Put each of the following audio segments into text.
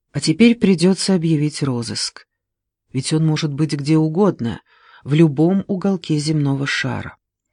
А теперь придется объявить розыск. Ведь он может быть где угодно, в любом уголке земного шара.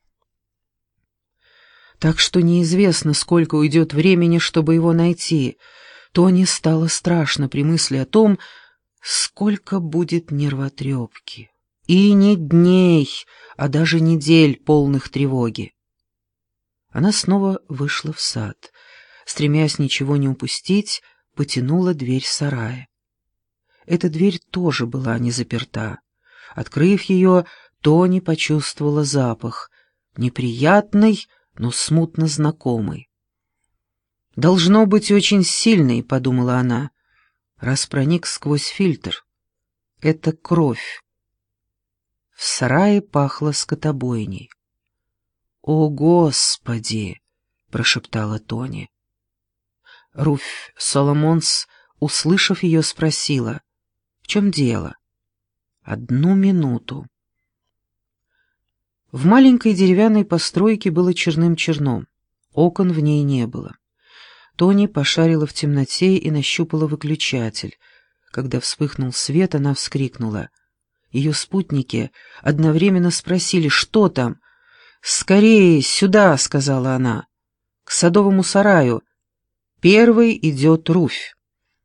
Так что неизвестно, сколько уйдет времени, чтобы его найти. Тони стало страшно при мысли о том, сколько будет нервотрепки. И не дней, а даже недель, полных тревоги. Она снова вышла в сад. Стремясь ничего не упустить, потянула дверь сарая. Эта дверь тоже была не заперта. Открыв ее, Тони почувствовала запах, неприятный, но смутно знакомый. «Должно быть очень сильный», — подумала она, раз проник сквозь фильтр. «Это кровь». В сарае пахло скотобойней. «О, Господи!» — прошептала Тони. Руфь Соломонс, услышав ее, спросила: «В чем дело?» «Одну минуту». В маленькой деревянной постройке было черным-черно. Окон в ней не было. Тони пошарила в темноте и нащупала выключатель. Когда вспыхнул свет, она вскрикнула. Ее спутники одновременно спросили: «Что там?» «Скорее, сюда!» — сказала она. «К садовому сараю. Первый идет Руфь».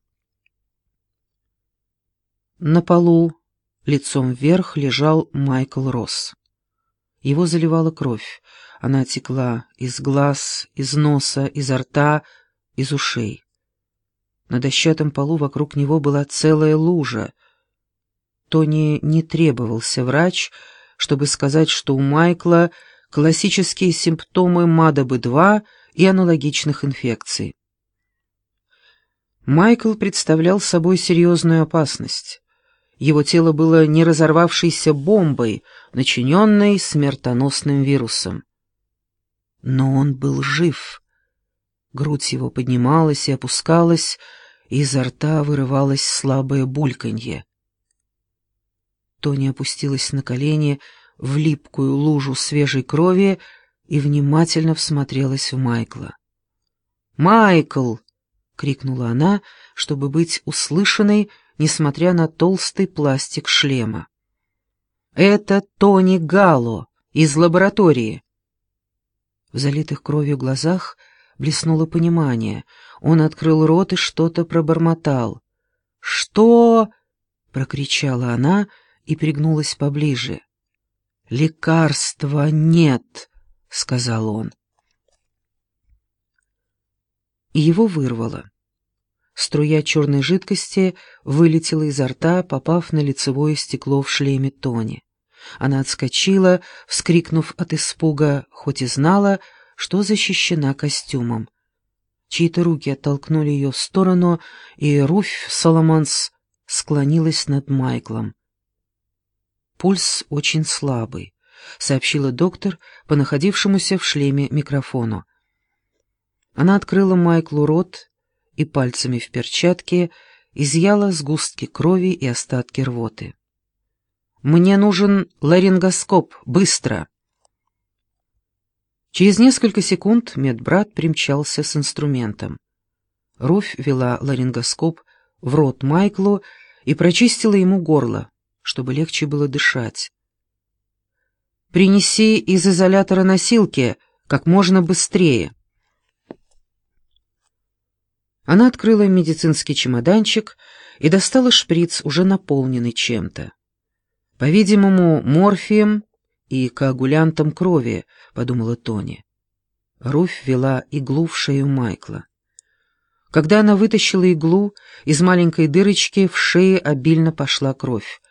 На полу, лицом вверх, лежал Майкл Росс. Его заливала кровь. Она текла из глаз, из носа, изо рта, из ушей. На дощатом полу вокруг него была целая лужа. Тони не требовался врач, чтобы сказать, что у Майкла классические симптомы МАДОБы-2 и аналогичных инфекций. Майкл представлял собой серьезную опасность. Его тело было не разорвавшейся бомбой, начиненной смертоносным вирусом. Но он был жив. Грудь его поднималась и опускалась, и изо рта вырывалось слабое бульканье. Тони опустилась на колени в липкую лужу свежей крови и внимательно всмотрелась в Майкла. «Майкл!» — крикнула она, чтобы быть услышанной, несмотря на толстый пластик шлема. «Это Тони Галло из лаборатории». В залитых кровью глазах блеснуло понимание. Он открыл рот и что-то пробормотал. «Что?» — прокричала она и пригнулась поближе. «Лекарства нет», — сказал он. И его вырвало. Струя черной жидкости вылетела изо рта, попав на лицевое стекло в шлеме Тони. Она отскочила, вскрикнув от испуга, хоть и знала, что защищена костюмом. Чьи-то руки оттолкнули ее в сторону, и Руфь Соломонс склонилась над Майклом. «Пульс очень слабый», — сообщила доктор по находившемуся в шлеме микрофону. Она открыла Майклу рот и пальцами в перчатке изъяла сгустки крови и остатки рвоты. «Мне нужен ларингоскоп, быстро!» Через несколько секунд медбрат примчался с инструментом. Руфь вела ларингоскоп в рот Майклу и прочистила ему горло, чтобы легче было дышать. «Принеси из изолятора носилки как можно быстрее». Она открыла медицинский чемоданчик и достала шприц, уже наполненный чем-то. «По-видимому, морфием и коагулянтом крови», — подумала Тони. Руфь ввела иглу в шею Майкла. Когда она вытащила иглу, из маленькой дырочки в шее обильно пошла кровь.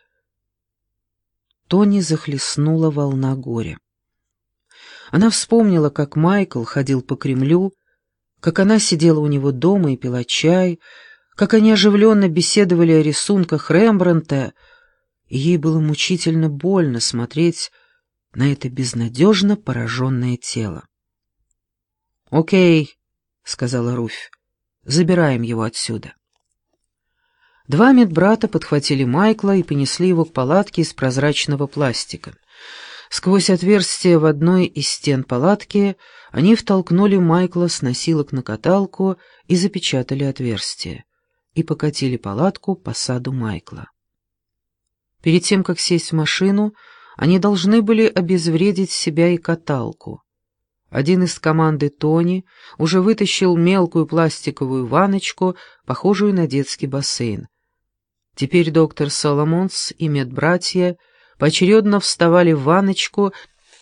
Тони захлестнула волна горя. Она вспомнила, как Майкл ходил по Кремлю, как она сидела у него дома и пила чай, как они оживленно беседовали о рисунках Рембрандта, и ей было мучительно больно смотреть на это безнадежно пораженное тело. «Окей», — сказала Руфь, — «забираем его отсюда». Два медбрата подхватили Майкла и понесли его к палатке из прозрачного пластика. Сквозь отверстие в одной из стен палатки они втолкнули Майкла с носилок на каталку и запечатали отверстие. и покатили палатку по саду Майкла. Перед тем, как сесть в машину, они должны были обезвредить себя и каталку. Один из команды Тони уже вытащил мелкую пластиковую ванночку, похожую на детский бассейн. Теперь доктор Соломонс и медбратья поочередно вставали в ванночку,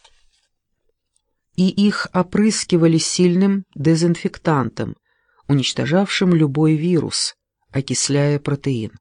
и их опрыскивали сильным дезинфектантом, уничтожавшим любой вирус, окисляя протеин.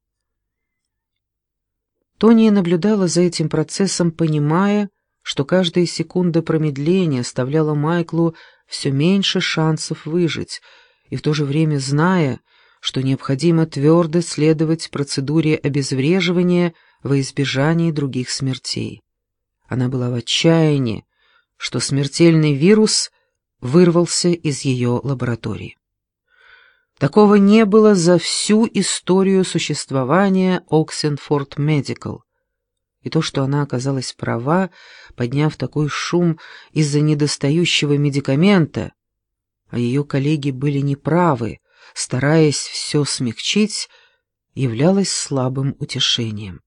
Тони наблюдала за этим процессом, понимая, что каждая секунда промедления оставляла Майклу все меньше шансов выжить, и в то же время зная, что необходимо твердо следовать процедуре обезвреживания во избежание других смертей. Она была в отчаянии, что смертельный вирус вырвался из ее лаборатории. Такого не было за всю историю существования Оксенфорд Медикал. И то, что она оказалась права, подняв такой шум из-за недостающего медикамента, а ее коллеги были неправы, стараясь все смягчить, являлось слабым утешением.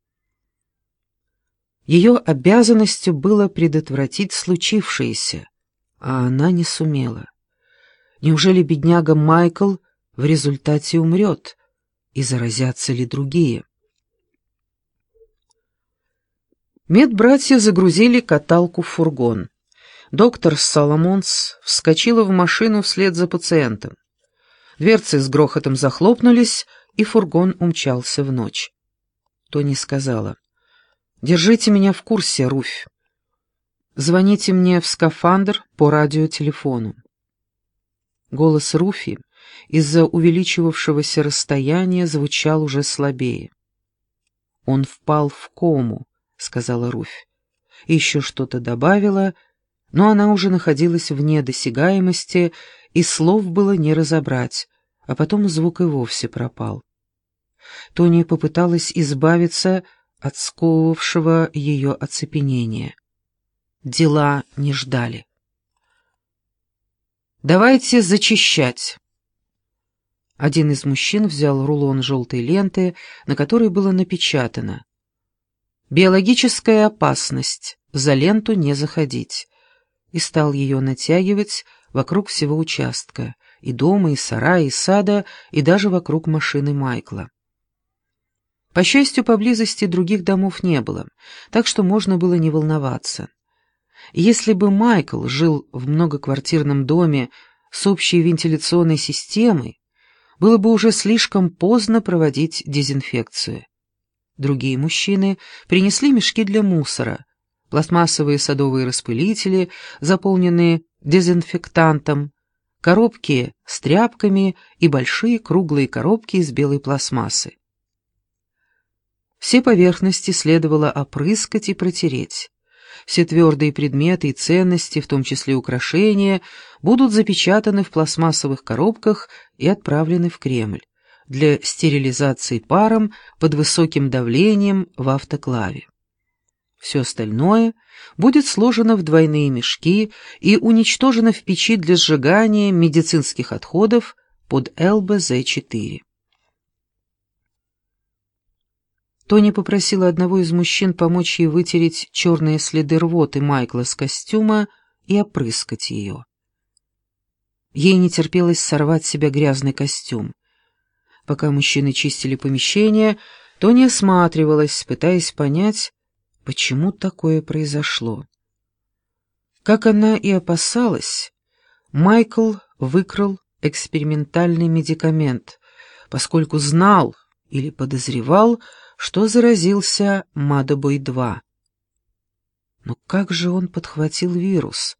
Ее обязанностью было предотвратить случившееся, а она не сумела. Неужели бедняга Майкл в результате умрет, и заразятся ли другие? Медбратья загрузили каталку в фургон. Доктор Соломонс вскочила в машину вслед за пациентом. Дверцы с грохотом захлопнулись, и фургон умчался в ночь. Тони сказала: «Держите меня в курсе, Руфь. Звоните мне в скафандр по радиотелефону». Голос Руфи из-за увеличивавшегося расстояния звучал уже слабее. «Он впал в кому», — сказала Руфь. И еще что-то добавила, но она уже находилась вне досягаемости, и слов было не разобрать, а потом звук и вовсе пропал. Тони попыталась избавиться от сковывавшего ее оцепенения. Дела не ждали. «Давайте зачищать». Один из мужчин взял рулон желтой ленты, на которой было напечатано: «Биологическая опасность, за ленту не заходить», и стал ее натягивать вокруг всего участка, и дома, и сарая, и сада, и даже вокруг машины Майкла. По счастью, поблизости других домов не было, так что можно было не волноваться. Если бы Майкл жил в многоквартирном доме с общей вентиляционной системой, было бы уже слишком поздно проводить дезинфекцию. Другие мужчины принесли мешки для мусора, пластмассовые садовые распылители, заполненные дезинфектантом, коробки с тряпками и большие круглые коробки из белой пластмассы. Все поверхности следовало опрыскать и протереть. Все твердые предметы и ценности, в том числе украшения, будут запечатаны в пластмассовых коробках и отправлены в Кремль для стерилизации паром под высоким давлением в автоклаве. Все остальное будет сложено в двойные мешки и уничтожено в печи для сжигания медицинских отходов под ЛБЗ-4. Тони попросила одного из мужчин помочь ей вытереть черные следы рвоты Майкла с костюма и опрыскать ее. Ей не терпелось сорвать с себя грязный костюм. Пока мужчины чистили помещение, Тони осматривалась, пытаясь понять, почему такое произошло. Как она и опасалась, Майкл выкрал экспериментальный медикамент, поскольку знал или подозревал, что заразился Мадобой-2. Но как же он подхватил вирус?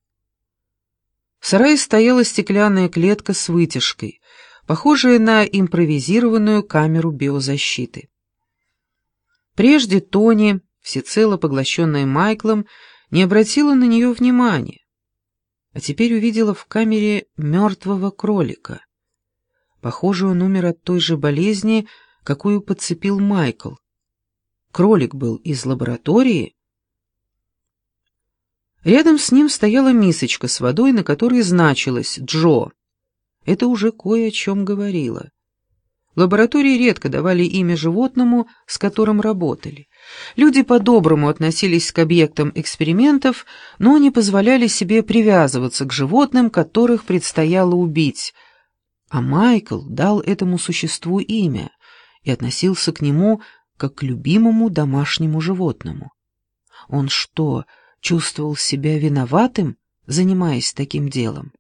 В сарае стояла стеклянная клетка с вытяжкой, похожая на импровизированную камеру биозащиты. Прежде Тони, всецело поглощенная Майклом, не обратила на нее внимания, а теперь увидела в камере мертвого кролика. Похоже, он умер от той же болезни, какую подцепил Майкл. Кролик был из лаборатории. Рядом с ним стояла мисочка с водой, на которой значилось «Джо». Это уже кое о чем говорило. Лаборатории редко давали имя животному, с которым работали. Люди по-доброму относились к объектам экспериментов, но не позволяли себе привязываться к животным, которых предстояло убить. А Майкл дал этому существу имя и относился к нему как к любимому домашнему животному. Он что, чувствовал себя виноватым, занимаясь таким делом?